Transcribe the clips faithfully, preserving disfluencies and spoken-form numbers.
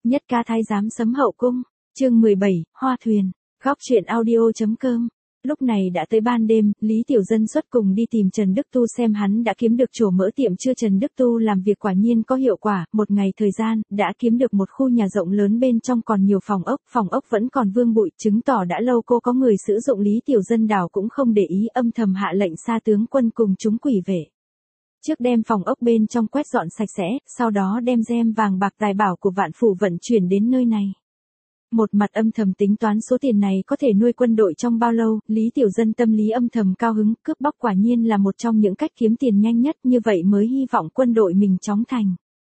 Nhất ca thái giám sấm hậu cung, chương mười bảy, Hoa thuyền, góc truyện audio.com. Lúc này đã tới ban đêm, Lý Tiểu Dân xuất cùng đi tìm Trần Đức Tu xem hắn đã kiếm được chỗ mở tiệm chưa. Trần Đức Tu làm việc quả nhiên có hiệu quả, một ngày thời gian, đã kiếm được một khu nhà rộng lớn, bên trong còn nhiều phòng ốc, phòng ốc vẫn còn vương bụi, chứng tỏ đã lâu cô có người sử dụng. Lý Tiểu Dân đảo cũng không để ý, âm thầm hạ lệnh xa tướng quân cùng chúng quỷ vệ. Trước đem phòng ốc bên trong quét dọn sạch sẽ, sau đó đem gem vàng bạc tài bảo của Vạn Phủ vận chuyển đến nơi này. Một mặt âm thầm tính toán số tiền này có thể nuôi quân đội trong bao lâu. Lý Tiểu Dân tâm lý âm thầm cao hứng, cướp bóc quả nhiên là một trong những cách kiếm tiền nhanh nhất, như vậy mới hy vọng quân đội mình chóng thành.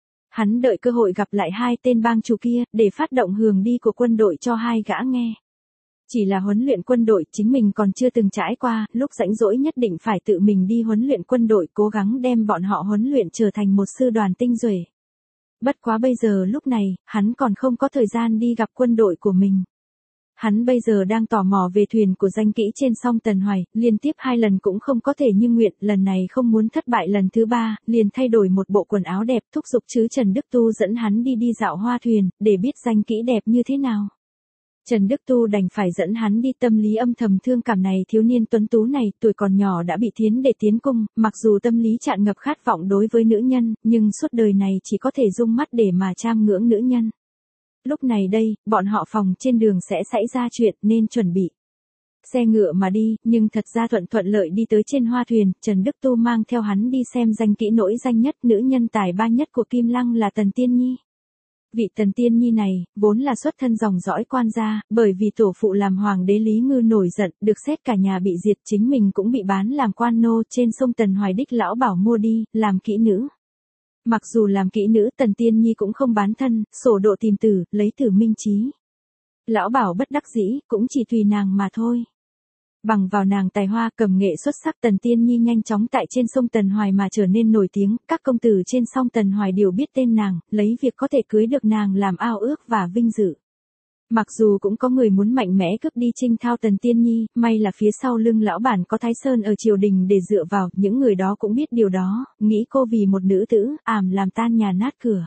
Hắn đợi cơ hội gặp lại hai tên bang chủ kia, để phát động hướng đi của quân đội cho hai gã nghe. Chỉ là huấn luyện quân đội chính mình còn chưa từng trải qua, lúc rảnh rỗi nhất định phải tự mình đi huấn luyện quân đội, cố gắng đem bọn họ huấn luyện trở thành một sư đoàn tinh nhuệ. Bất quá bây giờ lúc này, hắn còn không có thời gian đi gặp quân đội của mình. Hắn bây giờ đang tò mò về thuyền của danh kỹ trên sông Tần Hoài, liên tiếp hai lần cũng không có thể như nguyện, lần này không muốn thất bại lần thứ ba, liền thay đổi một bộ quần áo đẹp, thúc giục chứ Trần Đức Tu dẫn hắn đi đi dạo hoa thuyền, để biết danh kỹ đẹp như thế nào. Trần Đức Tu đành phải dẫn hắn đi, tâm lý âm thầm thương cảm này thiếu niên tuấn tú này, tuổi còn nhỏ đã bị thiến để tiến cung, mặc dù tâm lý tràn ngập khát vọng đối với nữ nhân, nhưng suốt đời này chỉ có thể dung mắt để mà trام ngưỡng nữ nhân. Lúc này đây, bọn họ phòng trên đường sẽ xảy ra chuyện nên chuẩn bị xe ngựa mà đi, nhưng thật ra thuận thuận lợi đi tới trên hoa thuyền. Trần Đức Tu mang theo hắn đi xem danh kỹ nổi danh nhất, nữ nhân tài ba nhất của Kim Lăng là Tần Tiên Nhi. Vị Tần Tiên Nhi này, vốn là xuất thân dòng dõi quan gia, bởi vì tổ phụ làm hoàng đế Lý Ngư nổi giận, được xét cả nhà bị diệt, chính mình cũng bị bán làm quan nô, trên sông Tần Hoài đích lão bảo mua đi, làm kỹ nữ. Mặc dù làm kỹ nữ, Tần Tiên Nhi cũng không bán thân, sổ độ tìm tử, lấy tử minh trí. Lão bảo bất đắc dĩ, cũng chỉ tùy nàng mà thôi. Bằng vào nàng tài hoa cầm nghệ xuất sắc, Tần Tiên Nhi nhanh chóng tại trên sông Tần Hoài mà trở nên nổi tiếng, các công tử trên sông Tần Hoài đều biết tên nàng, lấy việc có thể cưới được nàng làm ao ước và vinh dự. Mặc dù cũng có người muốn mạnh mẽ cướp đi Trinh Thao Tần Tiên Nhi, may là phía sau lưng lão bản có Thái Sơn ở triều đình để dựa vào, những người đó cũng biết điều đó, nghĩ cô vì một nữ tử, ảm làm tan nhà nát cửa.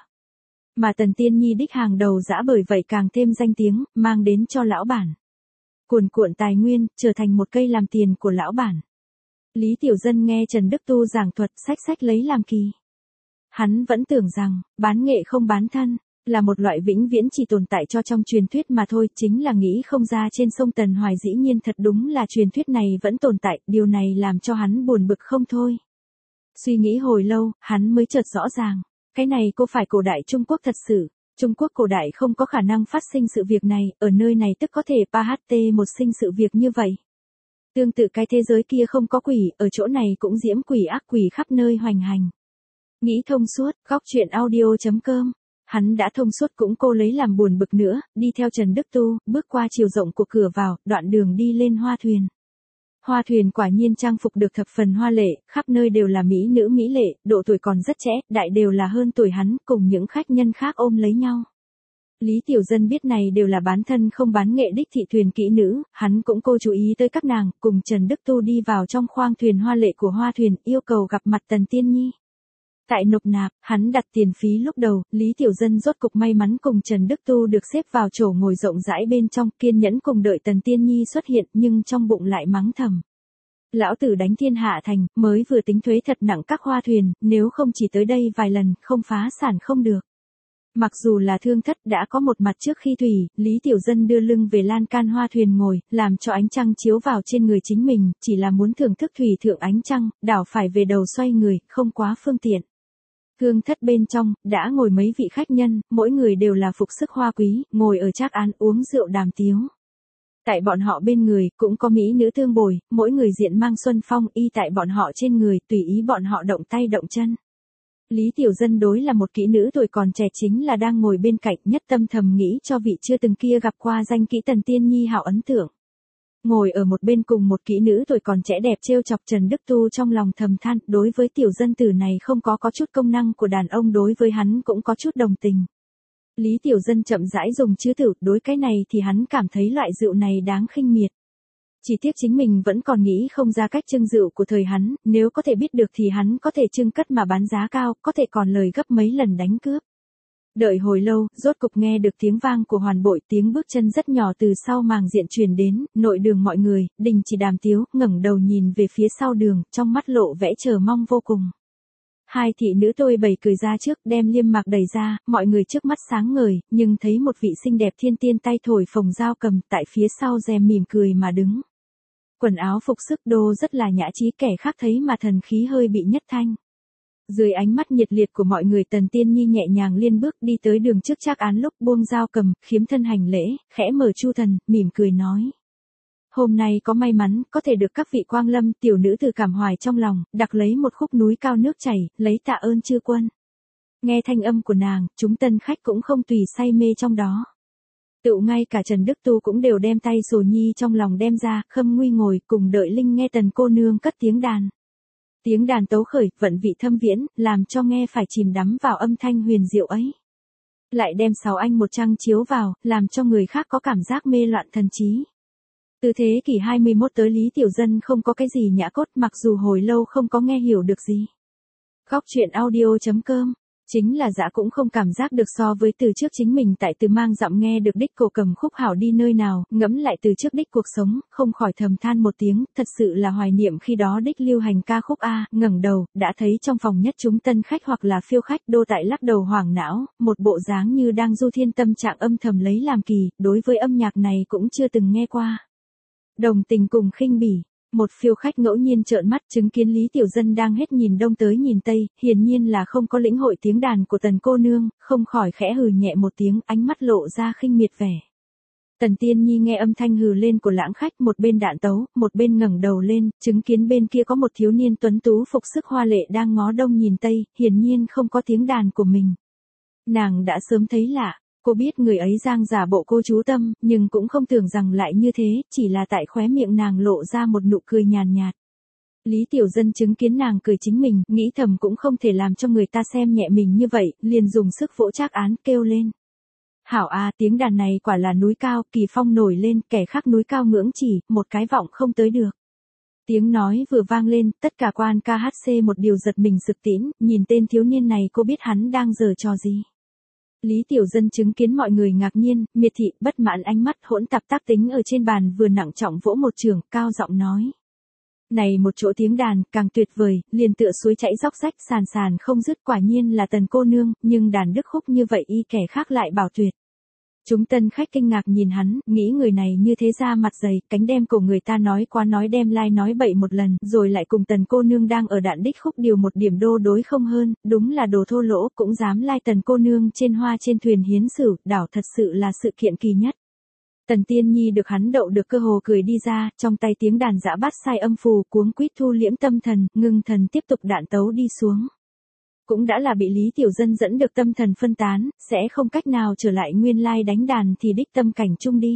Mà Tần Tiên Nhi đích hàng đầu dã, bởi vậy càng thêm danh tiếng, mang đến cho lão bản cuồn cuộn tài nguyên, trở thành một cây làm tiền của lão bản. Lý Tiểu Dân nghe Trần Đức Tu giảng thuật, sách sách lấy làm kỳ. Hắn vẫn tưởng rằng, bán nghệ không bán thân, là một loại vĩnh viễn chỉ tồn tại cho trong truyền thuyết mà thôi, chính là nghĩ không ra trên sông Tần Hoài dĩ nhiên thật đúng là truyền thuyết này vẫn tồn tại, điều này làm cho hắn buồn bực không thôi. Suy nghĩ hồi lâu, hắn mới chợt rõ ràng, cái này cô phải cổ đại Trung Quốc thật sự. Trung Quốc cổ đại không có khả năng phát sinh sự việc này, ở nơi này tức có thể pa hát tê một sinh sự việc như vậy. Tương tự cái thế giới kia không có quỷ, ở chỗ này cũng diễm quỷ ác quỷ khắp nơi hoành hành. Nghĩ thông suốt, góc truyện audio.com. Hắn đã thông suốt cũng cô lấy làm buồn bực nữa, đi theo Trần Đức Tu, bước qua chiều rộng của cửa vào, đoạn đường đi lên hoa thuyền. Hoa thuyền quả nhiên trang phục được thập phần hoa lệ, khắp nơi đều là mỹ nữ mỹ lệ, độ tuổi còn rất trẻ, đại đều là hơn tuổi hắn, cùng những khách nhân khác ôm lấy nhau. Lý Tiểu Dân biết này đều là bán thân không bán nghệ đích thị thuyền kỹ nữ, hắn cũng cô chú ý tới các nàng, cùng Trần Đức Tu đi vào trong khoang thuyền hoa lệ của hoa thuyền, yêu cầu gặp mặt Tần Tiên Nhi. Tại nộp nạp, hắn đặt tiền phí lúc đầu, Lý Tiểu Dân rốt cục may mắn cùng Trần Đức Tu được xếp vào chỗ ngồi rộng rãi bên trong, kiên nhẫn cùng đợi Tần Tiên Nhi xuất hiện, nhưng trong bụng lại mắng thầm. Lão tử đánh thiên hạ thành, mới vừa tính thuế thật nặng các hoa thuyền, nếu không chỉ tới đây vài lần, không phá sản không được. Mặc dù là thương thất đã có một mặt trước khi thủy, Lý Tiểu Dân đưa lưng về lan can hoa thuyền ngồi, làm cho ánh trăng chiếu vào trên người chính mình, chỉ là muốn thưởng thức thủy thượng ánh trăng, đảo phải về đầu xoay người, không quá phương tiện. Thương thất bên trong, đã ngồi mấy vị khách nhân, mỗi người đều là phục sức hoa quý, ngồi ở trác án uống rượu đàm tiếu. Tại bọn họ bên người, cũng có mỹ nữ thương bồi, mỗi người diện mang xuân phong y tại bọn họ trên người, tùy ý bọn họ động tay động chân. Lý Tiểu Dân đối là một kỹ nữ tuổi còn trẻ chính là đang ngồi bên cạnh, nhất tâm thầm nghĩ cho vị chưa từng kia gặp qua danh kỹ Tần Tiên Nhi hảo ấn tượng. Ngồi ở một bên cùng một kỹ nữ tuổi còn trẻ đẹp trêu chọc Trần Đức Tu trong lòng thầm than, đối với tiểu dân tử này không có có chút công năng của đàn ông, đối với hắn cũng có chút đồng tình. Lý Tiểu Dân chậm rãi dùng chữ tử, đối cái này thì hắn cảm thấy loại rượu này đáng khinh miệt. Chỉ tiếc chính mình vẫn còn nghĩ không ra cách trưng rượu của thời hắn, nếu có thể biết được thì hắn có thể trưng cất mà bán giá cao, có thể còn lời gấp mấy lần đánh cướp. Đợi hồi lâu, rốt cục nghe được tiếng vang của Hoàn Bội, tiếng bước chân rất nhỏ từ sau màng diện truyền đến, nội đường mọi người, Đình Chỉ Đàm Tiếu, ngẩng đầu nhìn về phía sau đường, trong mắt lộ vẻ chờ mong vô cùng. Hai thị nữ tôi bày cười ra trước, đem liêm mạc đẩy ra, mọi người trước mắt sáng ngời, nhưng thấy một vị xinh đẹp thiên tiên tay thổi phồng dao cầm, tại phía sau rèm mỉm cười mà đứng. Quần áo phục sức đô rất là nhã trí, kẻ khác thấy mà thần khí hơi bị nhất thanh. Dưới ánh mắt nhiệt liệt của mọi người, Tần Tiên Nhi nhẹ nhàng liên bước đi tới đường trước Trác Án, lúc buông dao cầm, khiếm thân hành lễ, khẽ mở chu thần, mỉm cười nói. Hôm nay có may mắn, có thể được các vị quang lâm, tiểu nữ từ cảm hoài trong lòng, đặc lấy một khúc núi cao nước chảy, lấy tạ ơn chư quân. Nghe thanh âm của nàng, chúng tân khách cũng không tùy say mê trong đó. Tựu ngay cả Trần Đức Tu cũng đều đem tay sổ nhi trong lòng đem ra, khâm nguy ngồi cùng đợi Linh nghe Tần cô nương cất tiếng đàn. Tiếng đàn tấu khởi, vận vị thâm viễn, làm cho nghe phải chìm đắm vào âm thanh huyền diệu ấy. Lại đem sáu anh một trăng chiếu vào, làm cho người khác có cảm giác mê loạn thần trí. Từ thế kỷ hai mươi mốt tới Lý Tiểu Dân không có cái gì nhã cốt, mặc dù hồi lâu không có nghe hiểu được gì. Góc truyện audio chấm com, chính là dã cũng không cảm giác được so với từ trước chính mình tại Từ Mang Dặm nghe được đích cổ cầm khúc hảo đi nơi nào, ngẫm lại từ trước đích cuộc sống, không khỏi thầm than một tiếng, thật sự là hoài niệm khi đó đích lưu hành ca khúc a. Ngẩng đầu, đã thấy trong phòng nhất chúng tân khách hoặc là phiêu khách đô tại lắc đầu hoảng não, một bộ dáng như đang du thiên tâm trạng âm thầm lấy làm kỳ, đối với âm nhạc này cũng chưa từng nghe qua. Đồng tình cùng khinh bỉ. Một phiêu khách ngẫu nhiên trợn mắt chứng kiến Lý Tiểu Dân đang hết nhìn đông tới nhìn tây, hiển nhiên là không có lĩnh hội tiếng đàn của Tần cô nương, không khỏi khẽ hừ nhẹ một tiếng, ánh mắt lộ ra khinh miệt vẻ. Tần Tiên Nhi nghe âm thanh hừ lên của lãng khách, một bên đạn tấu, một bên ngẩng đầu lên, chứng kiến bên kia có một thiếu niên tuấn tú phục sức hoa lệ đang ngó đông nhìn tây, hiển nhiên không có tiếng đàn của mình. Nàng đã sớm thấy lạ. Cô biết người ấy giang giả bộ cô chú tâm, nhưng cũng không tưởng rằng lại như thế, chỉ là tại khóe miệng nàng lộ ra một nụ cười nhàn nhạt. Lý Tiểu Dân chứng kiến nàng cười chính mình, nghĩ thầm cũng không thể làm cho người ta xem nhẹ mình như vậy, liền dùng sức vỗ Trác Án, kêu lên. Hảo a, tiếng đàn này quả là núi cao, kỳ phong nổi lên, kẻ khác núi cao ngưỡng chỉ, một cái vọng không tới được. Tiếng nói vừa vang lên, tất cả quan ca hát xê một điều giật mình sực tĩnh, nhìn tên thiếu niên này cô biết hắn đang giở trò gì. Lý Tiểu Dân chứng kiến mọi người ngạc nhiên, miệt thị, bất mãn ánh mắt hỗn tạp tác tính ở trên bàn vừa nặng trọng vỗ một trường, cao giọng nói. Này một chỗ tiếng đàn, càng tuyệt vời, liền tựa suối chảy róc rách sàn sàn không dứt, quả nhiên là Tần cô nương, nhưng đàn đức khúc như vậy y kẻ khác lại bảo tuyệt. Chúng tân khách kinh ngạc nhìn hắn, nghĩ người này như thế ra mặt dày, cánh đem cổ người ta nói qua nói đem lai like nói bậy một lần, rồi lại cùng Tần cô nương đang ở đạn đích khúc điều một điểm đô đối không hơn, đúng là đồ thô lỗ, cũng dám lai like Tần cô nương trên hoa trên thuyền hiến xử, đảo thật sự là sự kiện kỳ nhất. Tần Tiên Nhi được hắn đậu được cơ hồ cười đi ra, trong tay tiếng đàn dã bát sai âm phù, cuống quýt thu liễm tâm thần, ngưng thần tiếp tục đạn tấu đi xuống. Cũng đã là bị Lý Tiểu Dân dẫn được tâm thần phân tán, sẽ không cách nào trở lại nguyên lai đánh đàn thì đích tâm cảnh chung đi.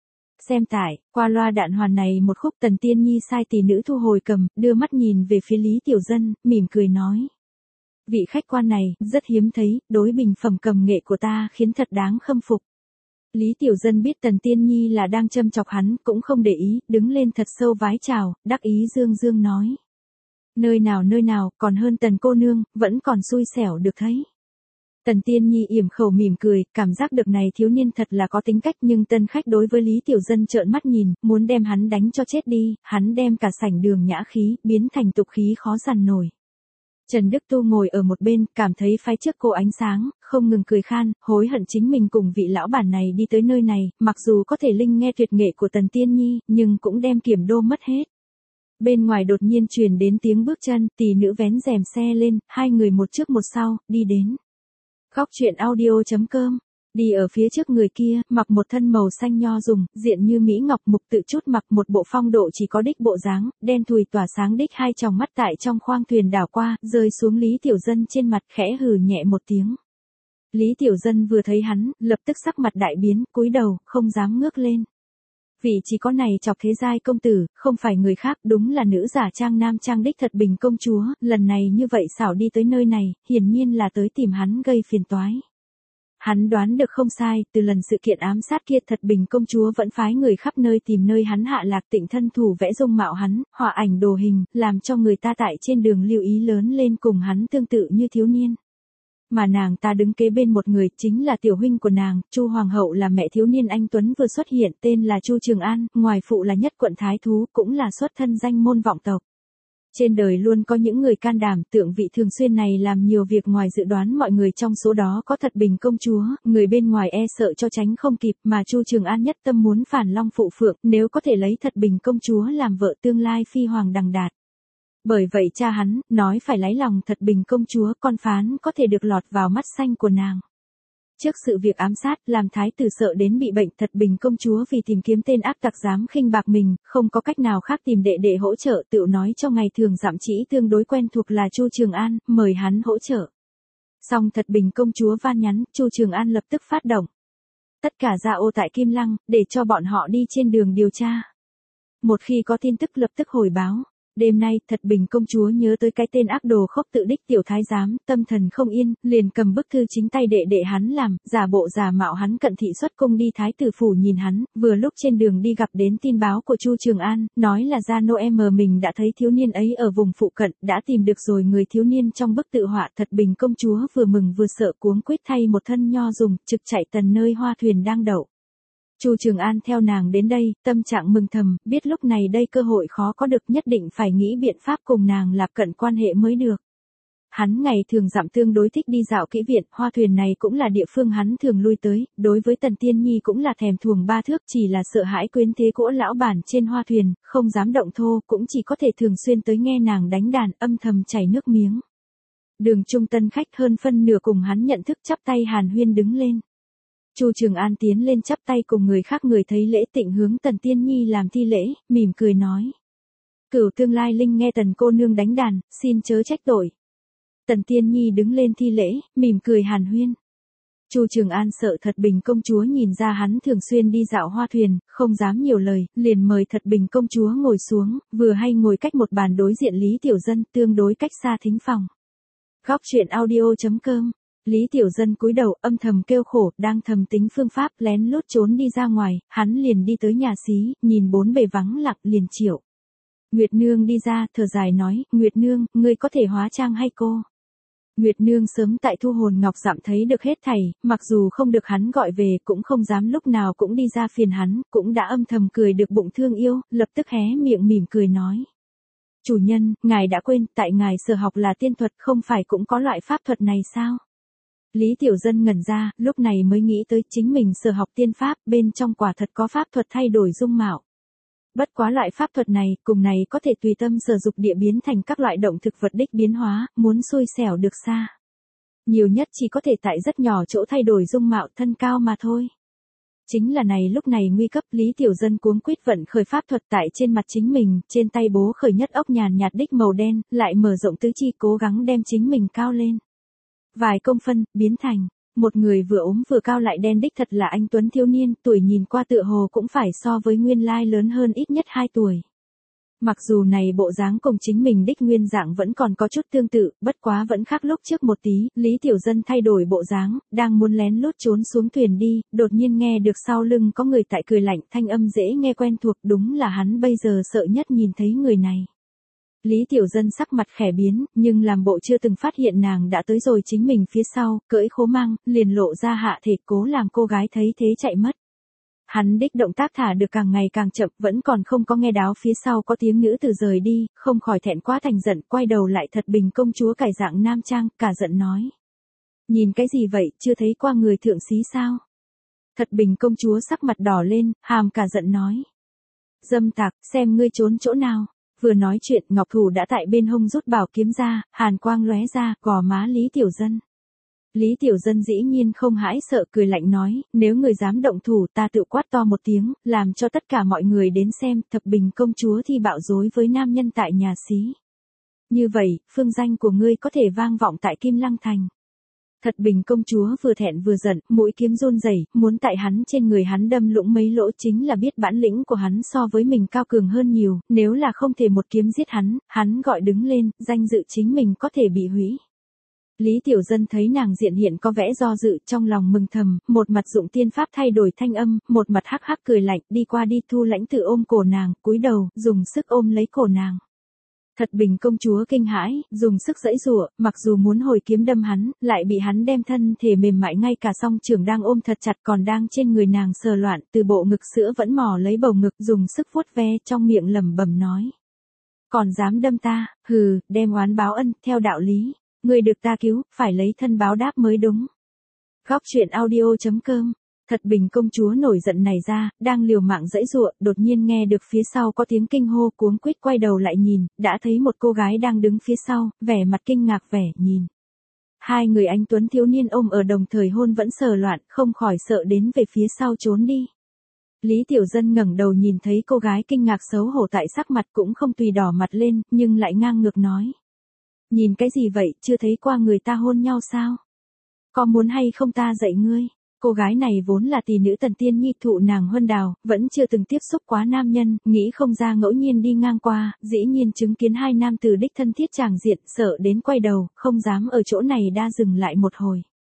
Xem tải, qua loa đạn hoàn này một khúc. Tần Tiên Nhi sai tỷ nữ thu hồi cầm, đưa mắt nhìn về phía Lý Tiểu Dân, mỉm cười nói. Vị khách quan này, rất hiếm thấy, đối bình phẩm cầm nghệ của ta khiến thật đáng khâm phục. Lý Tiểu Dân biết Tần Tiên Nhi là đang châm chọc hắn, cũng không để ý, đứng lên thật sâu vái chào, đắc ý dương dương nói. Nơi nào nơi nào, còn hơn Tần cô nương, vẫn còn xui xẻo được thấy. Tần Tiên Nhi yểm khẩu mỉm cười, cảm giác được này thiếu niên thật là có tính cách, nhưng tân khách đối với Lý Tiểu Dân trợn mắt nhìn, muốn đem hắn đánh cho chết đi, hắn đem cả sảnh đường nhã khí, biến thành tục khí khó dằn nổi. Trần Đức Tu ngồi ở một bên, cảm thấy phái trước cô ánh sáng, không ngừng cười khan, hối hận chính mình cùng vị lão bản này đi tới nơi này, mặc dù có thể linh nghe tuyệt nghệ của Tần Tiên Nhi, nhưng cũng đem kiểm đô mất hết. Bên ngoài đột nhiên truyền đến tiếng bước chân, tỷ nữ vén rèm xe lên, hai người một trước một sau, đi đến. Góc truyện audio chấm com, đi ở phía trước người kia, mặc một thân màu xanh nho dùng, diện như Mỹ Ngọc, mục tự chút mặc một bộ phong độ chỉ có đích bộ dáng, đen thùi tỏa sáng đích hai tròng mắt tại trong khoang thuyền đảo qua, rơi xuống Lý Tiểu Dân trên mặt, khẽ hừ nhẹ một tiếng. Lý Tiểu Dân vừa thấy hắn, lập tức sắc mặt đại biến, cúi đầu, không dám ngước lên. Vị chỉ có này chọc thế giai công tử, không phải người khác, đúng là nữ giả trang nam trang đích Thật Bình công chúa, lần này như vậy xảo đi tới nơi này, hiển nhiên là tới tìm hắn gây phiền toái. Hắn đoán được không sai, từ lần sự kiện ám sát kia Thật Bình công chúa vẫn phái người khắp nơi tìm nơi hắn hạ lạc, Tịnh thân thủ vẽ dung mạo hắn, họa ảnh đồ hình, làm cho người ta tại trên đường lưu ý lớn lên cùng hắn tương tự như thiếu niên. Mà nàng ta đứng kế bên một người, chính là tiểu huynh của nàng, Chu Hoàng hậu là mẹ thiếu niên anh tuấn vừa xuất hiện, tên là Chu Trường An, ngoài phụ là nhất quận thái thú, cũng là xuất thân danh môn vọng tộc. Trên đời luôn có những người can đảm, tượng vị thường xuyên này làm nhiều việc ngoài dự đoán mọi người, trong số đó có Thật Bình công chúa, người bên ngoài e sợ cho tránh không kịp, mà Chu Trường An nhất tâm muốn phản long phụ phượng, nếu có thể lấy Thật Bình công chúa làm vợ tương lai phi hoàng đằng đạt. Bởi vậy cha hắn, nói phải lấy lòng Thật Bình công chúa, con phán có thể được lọt vào mắt xanh của nàng. Trước sự việc ám sát, làm thái tử sợ đến bị bệnh, Thật Bình công chúa vì tìm kiếm tên ác tặc dám khinh bạc mình, không có cách nào khác tìm đệ đệ hỗ trợ, tự nói cho ngày thường dặm chỉ tương đối quen thuộc là Chu Trường An, mời hắn hỗ trợ. Xong Thật Bình công chúa van nhắn, Chu Trường An lập tức phát động. Tất cả ra ô tại Kim Lăng, để cho bọn họ đi trên đường điều tra. Một khi có tin tức lập tức hồi báo. Đêm nay, Thật Bình công chúa nhớ tới cái tên ác đồ khốc tự đích tiểu thái giám, tâm thần không yên, liền cầm bức thư chính tay đệ đệ hắn làm, giả bộ giả mạo hắn cận thị xuất cung đi thái tử phủ nhìn hắn, vừa lúc trên đường đi gặp đến tin báo của Chu Trường An, nói là gia Noel mình đã thấy thiếu niên ấy ở vùng phụ cận, đã tìm được rồi người thiếu niên trong bức tự họa. Thật Bình công chúa vừa mừng vừa sợ, cuống quýt thay một thân nho dùng, trực chạy tần nơi hoa thuyền đang đậu. Chu Trường An theo nàng đến đây, tâm trạng mừng thầm, biết lúc này đây cơ hội khó có được, nhất định phải nghĩ biện pháp cùng nàng lạp cận quan hệ mới được. Hắn ngày thường dặm tương đối thích đi dạo kỹ viện, hoa thuyền này cũng là địa phương hắn thường lui tới, đối với Tần Tiên Nhi cũng là thèm thuồng ba thước, chỉ là sợ hãi quyến thế cỗ lão bản trên hoa thuyền, không dám động thô, cũng chỉ có thể thường xuyên tới nghe nàng đánh đàn, âm thầm chảy nước miếng. Đường trung tân khách hơn phân nửa cùng hắn nhận thức, chắp tay hàn huyên đứng lên. Chu Trường An tiến lên chắp tay cùng người khác, người thấy lễ tịnh hướng Tần Tiên Nhi làm thi lễ, mỉm cười nói. Cửu tương lai linh nghe Tần cô nương đánh đàn, xin chớ trách tội. Tần Tiên Nhi đứng lên thi lễ, mỉm cười hàn huyên. Chu Trường An sợ Thật Bình công chúa nhìn ra hắn thường xuyên đi dạo hoa thuyền, không dám nhiều lời, liền mời Thật Bình công chúa ngồi xuống, vừa hay ngồi cách một bàn đối diện Lý Tiểu Dân, tương đối cách xa thính phòng. Góc truyện audio chấm com. Lý Tiểu Dân cúi đầu, âm thầm kêu khổ, đang thầm tính phương pháp lén lút trốn đi ra ngoài, hắn liền đi tới nhà xí, nhìn bốn bề vắng lặng, liền triệu. Nguyệt Nương đi ra, thở dài nói, Nguyệt Nương, ngươi có thể hóa trang hay cô? Nguyệt Nương sớm tại Thu Hồn Ngọc Dặm thấy được hết thảy, mặc dù không được hắn gọi về, cũng không dám lúc nào cũng đi ra phiền hắn, cũng đã âm thầm cười được bụng thương yêu, lập tức hé miệng mỉm cười nói. Chủ nhân, ngài đã quên, tại ngài sở học là tiên thuật, không phải cũng có loại pháp thuật này sao? Lý Tiểu Dân ngẩn ra, lúc này mới nghĩ tới chính mình sở học tiên pháp, bên trong quả thật có pháp thuật thay đổi dung mạo. Bất quá loại pháp thuật này, cùng này có thể tùy tâm sở dục địa biến thành các loại động thực vật đích biến hóa, muốn xui xẻo được xa. Nhiều nhất chỉ có thể tại rất nhỏ chỗ thay đổi dung mạo thân cao mà thôi. Chính là này lúc này nguy cấp, Lý Tiểu Dân cuống quýt vận khởi pháp thuật tại trên mặt chính mình, trên tay bố khởi nhất ốc nhàn nhạt đích màu đen, lại mở rộng tứ chi cố gắng đem chính mình cao lên. Vài công phân, biến thành một người vừa ốm vừa cao lại đen đích, thật là anh tuấn thiếu niên, tuổi nhìn qua tựa hồ cũng phải so với nguyên lai lớn hơn ít nhất hai tuổi. Mặc dù này bộ dáng cùng chính mình đích nguyên dạng vẫn còn có chút tương tự, bất quá vẫn khác lúc trước một tí, Lý Tiểu Dân thay đổi bộ dáng, đang muốn lén lút trốn xuống thuyền đi, đột nhiên nghe được sau lưng có người tại cười lạnh, thanh âm dễ nghe quen thuộc, đúng là hắn bây giờ sợ nhất nhìn thấy người này. Lý Tiểu Dân sắc mặt khẽ biến, nhưng làm bộ chưa từng phát hiện nàng đã tới rồi chính mình phía sau, cưỡi khố mang, liền lộ ra hạ thể, cố làm cô gái thấy thế chạy mất. Hắn đích động tác thả được càng ngày càng chậm, vẫn còn không có nghe đáo phía sau có tiếng nữ từ rời đi, không khỏi thẹn quá thành giận, quay đầu lại Thật Bình công chúa cải dạng nam trang, cả giận nói. Nhìn cái gì vậy, chưa thấy qua người thượng xí sao? Thật Bình công chúa sắc mặt đỏ lên, hàm cả giận nói. Dâm tặc, xem ngươi trốn chỗ nào. Vừa nói chuyện, Ngọc Thủ đã tại bên hông rút bảo kiếm ra, hàn quang lóe ra, gò má Lý Tiểu Dân. Lý Tiểu Dân dĩ nhiên không hãi sợ, cười lạnh nói, nếu người dám động thủ ta tự quát to một tiếng, làm cho tất cả mọi người đến xem, Thật Bình công chúa thi bạo dối với nam nhân tại nhà xí. Như vậy, phương danh của ngươi có thể vang vọng tại Kim Lăng Thành. Thật Bình công chúa vừa thẹn vừa giận, mũi kiếm run rẩy, muốn tại hắn trên người hắn đâm lũng mấy lỗ, chính là biết bản lĩnh của hắn so với mình cao cường hơn nhiều, nếu là không thể một kiếm giết hắn, hắn gọi đứng lên, danh dự chính mình có thể bị hủy. Lý Tiểu Dân thấy nàng diện hiện có vẻ do dự, trong lòng mừng thầm, một mặt dụng tiên pháp thay đổi thanh âm, một mặt hắc hắc cười lạnh, đi qua đi, Thu Lãnh Tử ôm cổ nàng, cúi đầu, dùng sức ôm lấy cổ nàng. Thật Bình công chúa kinh hãi, dùng sức giãy giụa, mặc dù muốn hồi kiếm đâm hắn, lại bị hắn đem thân thể mềm mại ngay cả song trưởng đang ôm thật chặt còn đang trên người nàng sờ loạn, từ bộ ngực sữa vẫn mò lấy bầu ngực, dùng sức vuốt ve, trong miệng lẩm bẩm nói: "Còn dám đâm ta, hừ, đem oán báo ân, theo đạo lý, người được ta cứu, phải lấy thân báo đáp mới đúng." Góc truyện audio chấm com. Thật Bình công chúa nổi giận này ra, đang liều mạng giãy giụa, đột nhiên nghe được phía sau có tiếng kinh hô, cuống quýt quay đầu lại nhìn, đã thấy một cô gái đang đứng phía sau, vẻ mặt kinh ngạc vẻ nhìn. Hai người anh tuấn thiếu niên ôm ở đồng thời hôn vẫn sờ loạn, không khỏi sợ đến về phía sau trốn đi. Lý Tiểu Dân ngẩng đầu nhìn thấy cô gái kinh ngạc xấu hổ tại sắc mặt cũng không tùy đỏ mặt lên, nhưng lại ngang ngược nói: "Nhìn cái gì vậy, chưa thấy qua người ta hôn nhau sao? Có muốn hay không ta dạy ngươi?" Cô gái này vốn là tỷ nữ Tần Tiên Nhi thụ nàng huân đào, vẫn chưa từng tiếp xúc quá nam nhân, nghĩ không ra ngẫu nhiên đi ngang qua, dĩ nhiên chứng kiến hai nam tử đích thân thiết tràng diện, sợ đến quay đầu, không dám ở chỗ này đa dừng lại một hồi.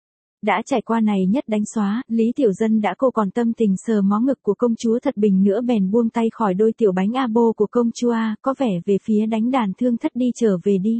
Đã trải qua này nhất đánh xóa, Lý Tiểu Dân đã cô còn tâm tình sờ mó ngực của công chúa Thật Bình nữa bèn buông tay khỏi đôi tiểu bánh abo của công chúa, có vẻ về phía đánh đàn thương thất đi trở về đi.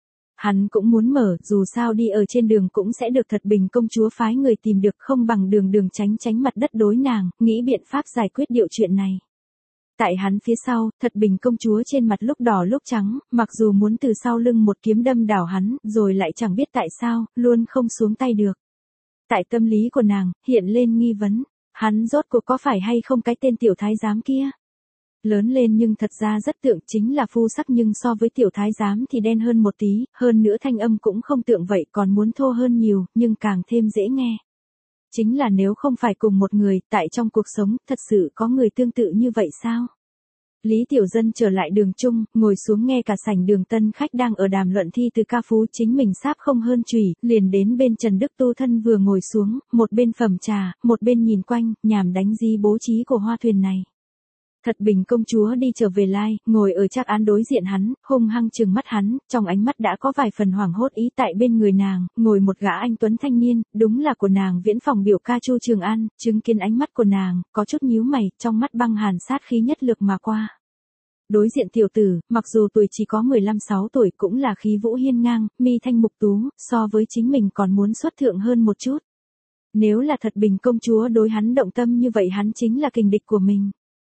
Hắn cũng muốn mở, dù sao đi ở trên đường cũng sẽ được Thật Bình công chúa phái người tìm được, không bằng đường đường tránh tránh mặt đất đối nàng, nghĩ biện pháp giải quyết điệu chuyện này. Tại hắn phía sau, Thật Bình công chúa trên mặt lúc đỏ lúc trắng, mặc dù muốn từ sau lưng một kiếm đâm đảo hắn, rồi lại chẳng biết tại sao, luôn không xuống tay được. Tại tâm lý của nàng, hiện lên nghi vấn, hắn rốt cuộc có phải hay không cái tên tiểu thái giám kia? Lớn lên nhưng thật ra rất tượng chính là phu sắc, nhưng so với tiểu thái giám thì đen hơn một tí, hơn nữa thanh âm cũng không tượng vậy, còn muốn thô hơn nhiều, nhưng càng thêm dễ nghe. Chính là nếu không phải cùng một người, tại trong cuộc sống, thật sự có người tương tự như vậy sao? Lý Tiểu Dân trở lại đường Trung, ngồi xuống nghe cả sảnh đường tân khách đang ở đàm luận thi từ ca phú, chính mình sáp không hơn chùy, liền đến bên Trần Đức Tu thân vừa ngồi xuống, một bên phẩm trà, một bên nhìn quanh, nhảm đánh di bố trí của hoa thuyền này. Thật Bình công chúa đi trở về lai, ngồi ở trác án đối diện hắn, hung hăng trừng mắt hắn, trong ánh mắt đã có vài phần hoảng hốt ý. Tại bên người nàng, ngồi một gã anh tuấn thanh niên, đúng là của nàng viễn phòng biểu ca Chu Trường An, chứng kiến ánh mắt của nàng, có chút nhíu mày, trong mắt băng hàn sát khí nhất lược mà qua. Đối diện tiểu tử, mặc dù tuổi chỉ có mười lăm sáu tuổi cũng là khí vũ hiên ngang, mi thanh mục tú, so với chính mình còn muốn xuất thượng hơn một chút. Nếu là Thật Bình công chúa đối hắn động tâm như vậy, hắn chính là kình địch của mình.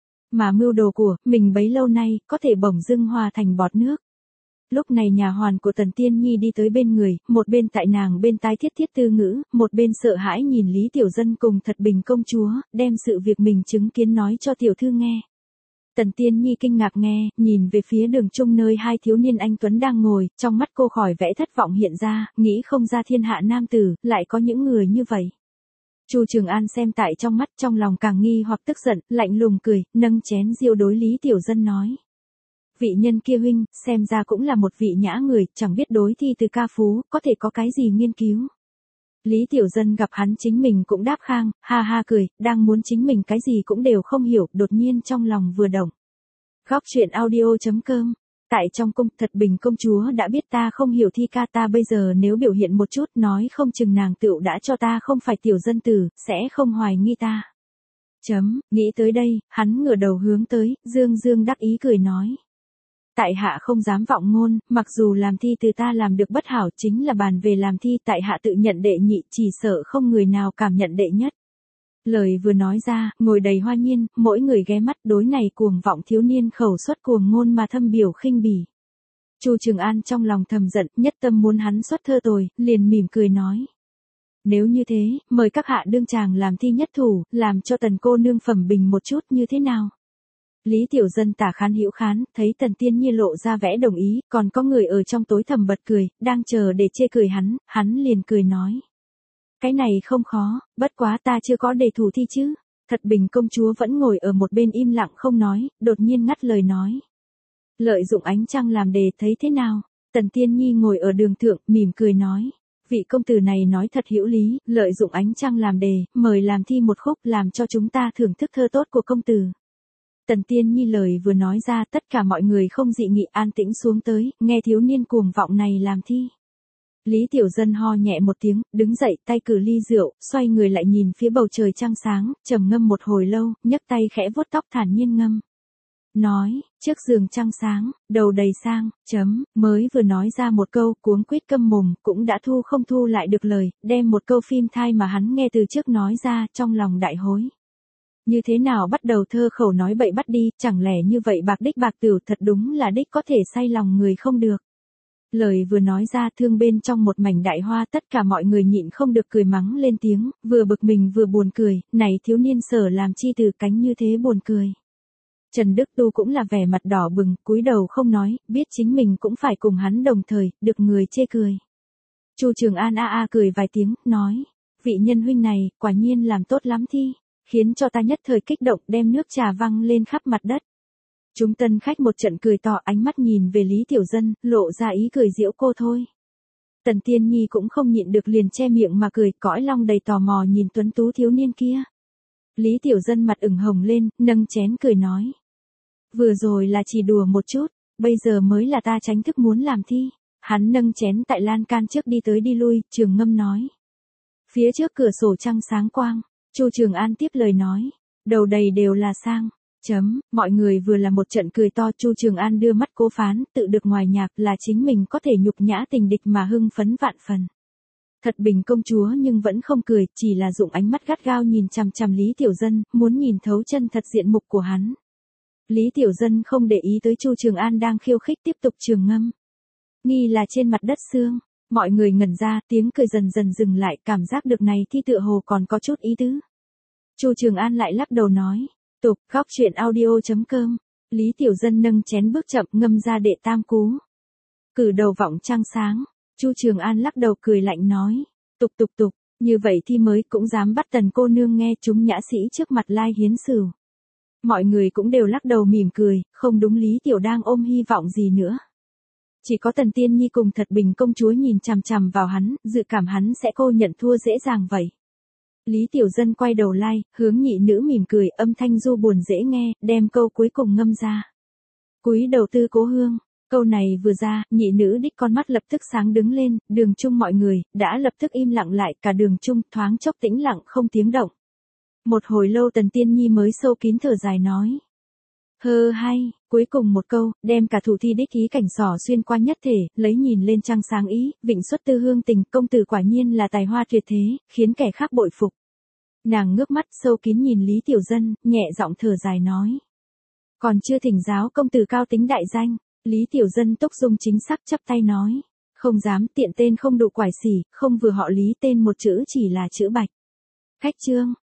Mà mưu đồ của mình bấy lâu nay, có thể bỗng dưng hòa thành bọt nước. Lúc này nhà hoàn của Tần Tiên Nhi đi tới bên người, một bên tại nàng bên tai thiết thiết tư ngữ, một bên sợ hãi nhìn Lý Tiểu Dân cùng Thật Bình công chúa, đem sự việc mình chứng kiến nói cho tiểu thư nghe. Tần Tiên Nhi kinh ngạc nghe, nhìn về phía đường Trung nơi hai thiếu niên anh tuấn đang ngồi, trong mắt cô khỏi vẽ thất vọng hiện ra, nghĩ không ra thiên hạ nam tử, lại có những người như vậy. Chu Trường An xem tại trong mắt, trong lòng càng nghi hoặc tức giận, lạnh lùng cười, nâng chén rượu đối Lý Tiểu Dân nói: "Vị nhân kia huynh, xem ra cũng là một vị nhã người, chẳng biết đối thi từ ca phú, có thể có cái gì nghiên cứu." Lý Tiểu Dân gặp hắn chính mình cũng đáp khang, ha ha cười, đang muốn chính mình cái gì cũng đều không hiểu, đột nhiên trong lòng vừa động. Góc truyện audio chấm com. Tại trong cung, Thật Bình công chúa đã biết ta không hiểu thi ca, ta bây giờ nếu biểu hiện một chút, nói không chừng nàng tựu đã cho ta không phải tiểu dân tử, sẽ không hoài nghi ta. Chấm, nghĩ tới đây, hắn ngửa đầu hướng tới, dương dương đắc ý cười nói: "Tại hạ không dám vọng ngôn, mặc dù làm thi từ ta làm được bất hảo, chính là bàn về làm thi tại hạ tự nhận đệ nhị, chỉ sợ không người nào cảm nhận đệ nhất." Lời vừa nói ra, ngồi đầy hoa nhiên, mỗi người ghé mắt, đối này cuồng vọng thiếu niên khẩu xuất cuồng ngôn mà thâm biểu khinh bỉ. Chu Trường An trong lòng thầm giận, nhất tâm muốn hắn xuất thơ tồi, liền mỉm cười nói: "Nếu như thế, mời các hạ đương chàng làm thi nhất thủ, làm cho Tần cô nương phẩm bình một chút như thế nào?" Lý Tiểu Dân tả khán hữu khán, thấy Tần Tiên Nhi lộ ra vẻ đồng ý, còn có người ở trong tối thầm bật cười, đang chờ để chê cười hắn, hắn liền cười nói: "Cái này không khó, bất quá ta chưa có đề thủ thi chứ." Thật Bình công chúa vẫn ngồi ở một bên im lặng không nói, đột nhiên ngắt lời nói: "Lợi dụng ánh trăng làm đề, thấy thế nào?" Tần Tiên Nhi ngồi ở đường thượng, mỉm cười nói: "Vị công tử này nói thật hữu lý, lợi dụng ánh trăng làm đề, mời làm thi một khúc, làm cho chúng ta thưởng thức thơ tốt của công tử." Tần Tiên Nhi lời vừa nói ra, tất cả mọi người không dị nghị, an tĩnh xuống tới, nghe thiếu niên cuồng vọng này làm thi. Lý Tiểu Dân ho nhẹ một tiếng, đứng dậy, tay cử ly rượu, xoay người lại nhìn phía bầu trời trăng sáng, trầm ngâm một hồi lâu, nhấc tay khẽ vuốt tóc thản nhiên ngâm: nói, trước giường trăng sáng, đầu đầy sang, chấm, mới vừa nói ra một câu, cuống quýt câm mồm, cũng đã thu không thu lại được lời, đem một câu phim thai mà hắn nghe từ trước nói ra, trong lòng đại hối. Như thế nào bắt đầu thơ khẩu nói bậy bắt đi, chẳng lẽ như vậy bạc đích bạc tửu thật đúng là đích có thể say lòng người không được. Lời vừa nói ra thương bên trong một mảnh đại hoa, tất cả mọi người nhịn không được cười mắng lên tiếng, vừa bực mình vừa buồn cười, này thiếu niên sở làm chi từ cánh như thế buồn cười. Trần Đức Tu cũng là vẻ mặt đỏ bừng, cúi đầu không nói, biết chính mình cũng phải cùng hắn đồng thời, được người chê cười. Chu Trường An a a cười vài tiếng, nói, vị nhân huynh này, quả nhiên làm tốt lắm thi, khiến cho ta nhất thời kích động đem nước trà văng lên khắp mặt đất. Chúng tân khách một trận cười to, ánh mắt nhìn về Lý Tiểu Dân, lộ ra ý cười giễu cô thôi. Tần Tiên Nhi cũng không nhịn được liền che miệng mà cười, cõi lòng đầy tò mò nhìn tuấn tú thiếu niên kia. Lý Tiểu Dân mặt ửng hồng lên, nâng chén cười nói. Vừa rồi là chỉ đùa một chút, bây giờ mới là ta tránh thức muốn làm thi. Hắn nâng chén tại lan can trước đi tới đi lui, Trường Ngâm nói. Phía trước cửa sổ trăng sáng quang, Chu Trường An tiếp lời nói. Đầu đầy đều là sang. Chấm, mọi người vừa là một trận cười to, Chu Trường An đưa mắt cố phán, tự được ngoài nhạc là chính mình có thể nhục nhã tình địch mà hưng phấn vạn phần. Thật bình công chúa nhưng vẫn không cười, chỉ là dụng ánh mắt gắt gao nhìn chằm chằm Lý Tiểu Dân, muốn nhìn thấu chân thật diện mục của hắn. Lý Tiểu Dân không để ý tới Chu Trường An đang khiêu khích, tiếp tục trường ngâm. Nghi là trên mặt đất xương, mọi người ngẩn ra, tiếng cười dần dần dừng lại, cảm giác được này thi tựa hồ còn có chút ý tứ. Chu Trường An lại lắc đầu nói. Tục, góc chuyện audio chấm com. Lý Tiểu Dân nâng chén bước chậm, ngâm ra đệ tam cú. Cử đầu vọng trăng sáng, Chu Trường An lắc đầu cười lạnh nói. Tục tục tục, như vậy thì mới cũng dám bắt Tần cô nương nghe chúng nhã sĩ trước mặt lai hiến xử. Mọi người cũng đều lắc đầu mỉm cười, không đúng, Lý Tiểu đang ôm hy vọng gì nữa. Chỉ có Tần Tiên Nhi cùng Thật Bình công chúa nhìn chằm chằm vào hắn, dự cảm hắn sẽ cô nhận thua dễ dàng vậy. Lý Tiểu Dân quay đầu lai, hướng nhị nữ mỉm cười, âm thanh du buồn dễ nghe, đem câu cuối cùng ngâm ra. Cúi đầu tư cố hương, câu này vừa ra, nhị nữ đích con mắt lập tức sáng đứng lên, đường chung mọi người, đã lập tức im lặng lại, cả đường chung thoáng chốc tĩnh lặng không tiếng động. Một hồi lâu Tần Tiên Nhi mới sâu kín thở dài nói. Hơ hay, cuối cùng một câu, đem cả thủ thi đích ý cảnh sỏ xuyên qua nhất thể, lấy nhìn lên trăng sáng ý, vịnh xuất tư hương tình, công tử quả nhiên là tài hoa tuyệt thế, khiến kẻ khác bội phục. Nàng ngước mắt sâu kín nhìn Lý Tiểu Dân, nhẹ giọng thở dài nói. Còn chưa thỉnh giáo công tử cao tính đại danh, Lý Tiểu Dân túc dung chính xác chắp tay nói. Không dám, tiện tên không đủ quải xỉ, không vừa họ Lý tên một chữ chỉ là chữ Bạch. Khách chương.